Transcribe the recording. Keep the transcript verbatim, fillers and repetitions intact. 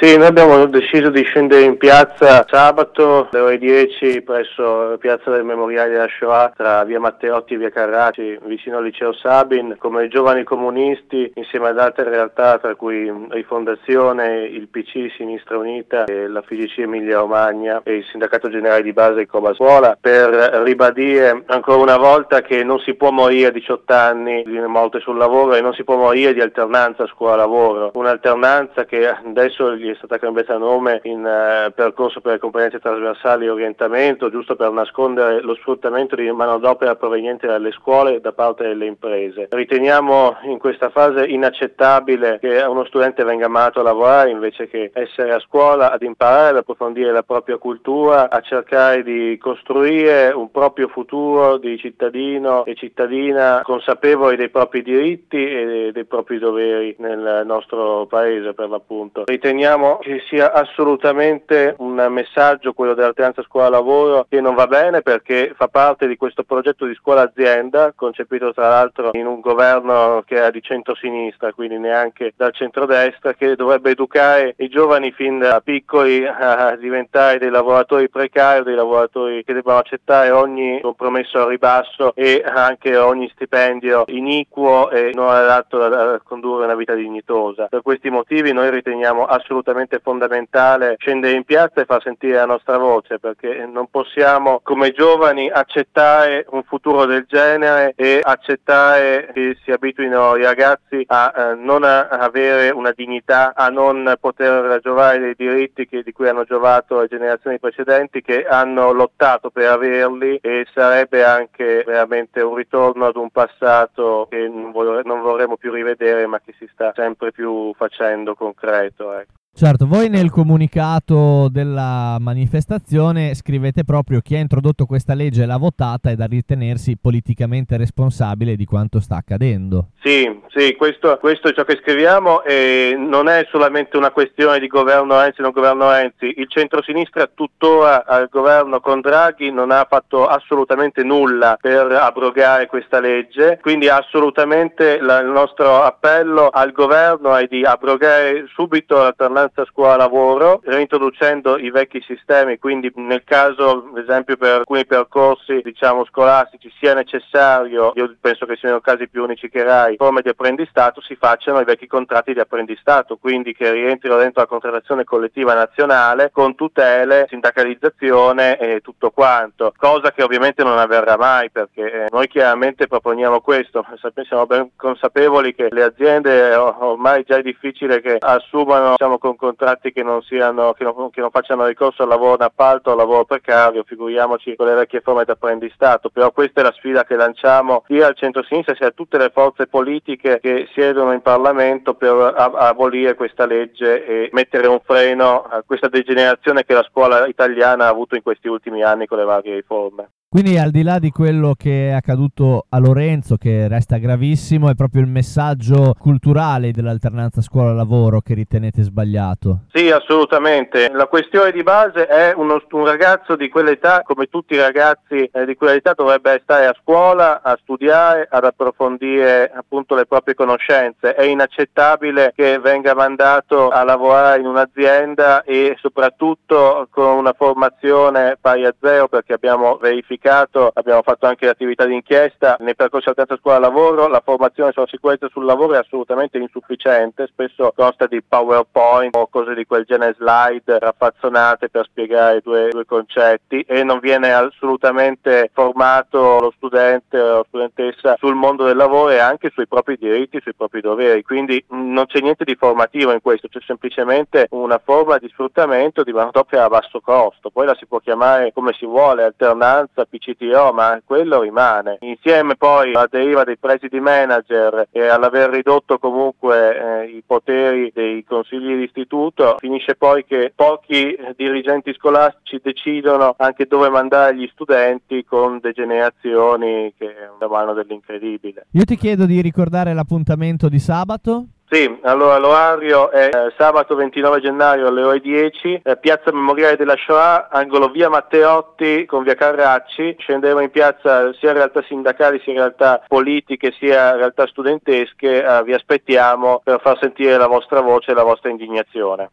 Sì, noi abbiamo deciso di scendere in piazza sabato alle ore dieci presso Piazza del Memoriale della Shoah tra via Matteotti e via Carracci, vicino al liceo Sabin, come giovani comunisti insieme ad altre realtà tra cui Rifondazione, il P C Sinistra Unita, e la F I G C Emilia Romagna e il Sindacato Generale di Base Coma Scuola, per ribadire ancora una volta che non si può morire a diciotto anni di morte sul lavoro e non si può morire di alternanza scuola-lavoro, un'alternanza che adesso gli è stata cambiata nome in uh, percorso per le competenze trasversali e orientamento, giusto per nascondere lo sfruttamento di manodopera proveniente dalle scuole da parte delle imprese. Riteniamo in questa fase inaccettabile che uno studente venga mandato a lavorare invece che essere a scuola ad imparare, ad approfondire la propria cultura, a cercare di costruire un proprio futuro di cittadino e cittadina consapevoli dei propri diritti e dei propri doveri nel nostro paese, per l'appunto. Riteniamo che sia assolutamente un messaggio, quello dell'alternanza scuola-lavoro, che non va bene perché fa parte di questo progetto di scuola-azienda, concepito tra l'altro in un governo che era di centro-sinistra, quindi neanche dal centro-destra, che dovrebbe educare i giovani fin da piccoli a diventare dei lavoratori precari, dei lavoratori che debbano accettare ogni compromesso al ribasso e anche ogni stipendio iniquo e non adatto a condurre una vita dignitosa. Per questi motivi noi riteniamo assolutamente fondamentale scendere in piazza e far sentire la nostra voce, perché non possiamo come giovani accettare un futuro del genere e accettare che si abituino i ragazzi a eh, non a avere una dignità, a non poter giovare dei diritti che, di cui hanno giovato le generazioni precedenti, che hanno lottato per averli, e sarebbe anche veramente un ritorno ad un passato che non, vorre- non vorremmo più rivedere, ma che si sta sempre più facendo concreto, ecco. Certo, voi nel comunicato della manifestazione scrivete proprio: chi ha introdotto questa legge l'ha votata, è da ritenersi politicamente responsabile di quanto sta accadendo. Sì, sì, questo, questo è ciò che scriviamo, e non è solamente una questione di governo Renzi o non governo Renzi. Il centrosinistra tuttora al governo con Draghi non ha fatto assolutamente nulla per abrogare questa legge, quindi assolutamente la, il nostro appello al governo è di abrogare subito l'alternanza scuola-lavoro, reintroducendo i vecchi sistemi, quindi nel caso, ad esempio, per alcuni percorsi diciamo scolastici sia necessario, io penso che siano casi più unici che rari, forme di apprendistato, si facciano i vecchi contratti di apprendistato, quindi che rientrino dentro la contrattazione collettiva nazionale con tutele, sindacalizzazione e tutto quanto, cosa che ovviamente non avverrà mai, perché noi chiaramente proponiamo questo. Siamo ben consapevoli che le aziende ormai già è difficile che assumano diciamo con contratti che non siano che non, che non facciano ricorso al lavoro in appalto o al lavoro precario, figuriamoci con le vecchie forme di apprendistato. Però questa è la sfida che lanciamo sia al centro-sinistra sia a tutte le forze politiche che siedono in Parlamento per a- abolire questa legge e mettere un freno a questa degenerazione che la scuola italiana ha avuto in questi ultimi anni con le varie riforme. Quindi, al di là di quello che è accaduto a Lorenzo, che resta gravissimo, è proprio il messaggio culturale dell'alternanza scuola-lavoro che ritenete sbagliato? Sì, assolutamente. La questione di base è uno, un ragazzo di quell'età, come tutti i ragazzi eh, di quell'età, dovrebbe stare a scuola, a studiare, ad approfondire appunto le proprie conoscenze. È inaccettabile che venga mandato a lavorare in un'azienda e soprattutto con una formazione pari a zero, perché abbiamo verificato abbiamo fatto anche l'attività di inchiesta nei percorsi alternanza scuola-lavoro, la formazione sulla sicurezza sul lavoro è assolutamente insufficiente, spesso consta di PowerPoint o cose di quel genere, slide raffazzonate per spiegare due, due concetti, e non viene assolutamente formato lo studente o la studentessa sul mondo del lavoro e anche sui propri diritti, sui propri doveri, quindi mh, non c'è niente di formativo in questo, c'è semplicemente una forma di sfruttamento di manodopera a basso costo. Poi la si può chiamare come si vuole, alternanza, P C T O, ma quello rimane. Insieme poi alla deriva dei presidi manager e all'aver ridotto comunque eh, i poteri dei consigli di istituto, finisce poi che pochi dirigenti scolastici decidono anche dove mandare gli studenti, con degenerazioni che vanno dell'incredibile. Io ti chiedo di ricordare l'appuntamento di sabato. Sì, allora l'orario è eh, sabato ventinove gennaio alle ore dieci, eh, Piazza Memoriale della Shoah, angolo via Matteotti con via Carracci. Scenderemo in piazza sia realtà sindacali, sia realtà politiche, sia realtà studentesche. Eh, vi aspettiamo per far sentire la vostra voce e la vostra indignazione.